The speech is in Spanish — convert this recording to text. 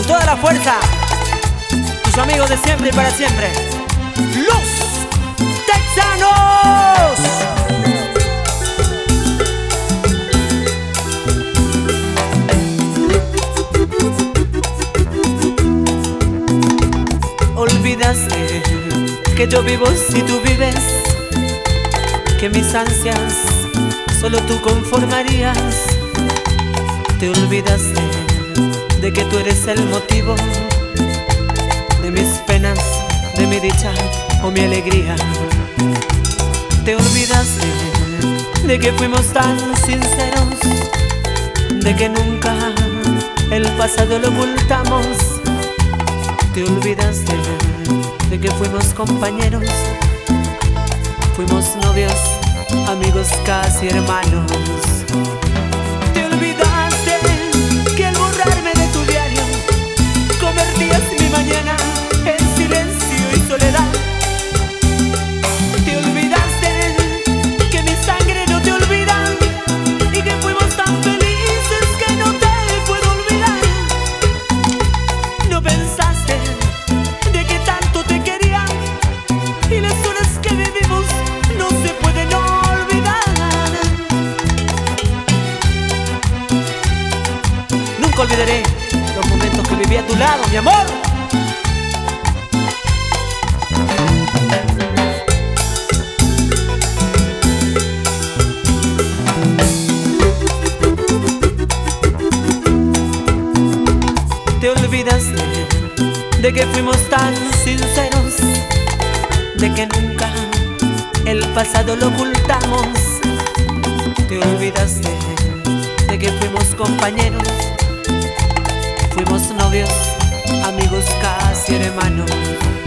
toda la fuerza, tus amigos de siempre y para siempre, los Texanos. Olvidaste que yo vivo si tú vives, que mis ansias solo tú conformarías. Te olvidaste de que tú eres el motivo de mis penas, de mi dicha o mi alegría. Te olvidaste de que fuimos tan sinceros, de que nunca el pasado lo ocultamos. Te olvidaste de que fuimos compañeros, fuimos novios, amigos, casi hermanos. Te olvidaste que al borrarme de tu diario convertías mi mañana en silencio y soledad. Te olvidaste que mi sangre no te olvida y que fuimos tan felices que no te puedo olvidar. No pensaste de que tanto te quería y las horas que vivimos no se pueden olvidar. Nunca olvidaré los momentos que viví a tu lado, mi amor. Te olvidaste de que fuimos tan sinceros, de que nunca el pasado lo ocultamos. Te olvidaste de que fuimos compañeros, fuimos novios, amigos, casi hermanos.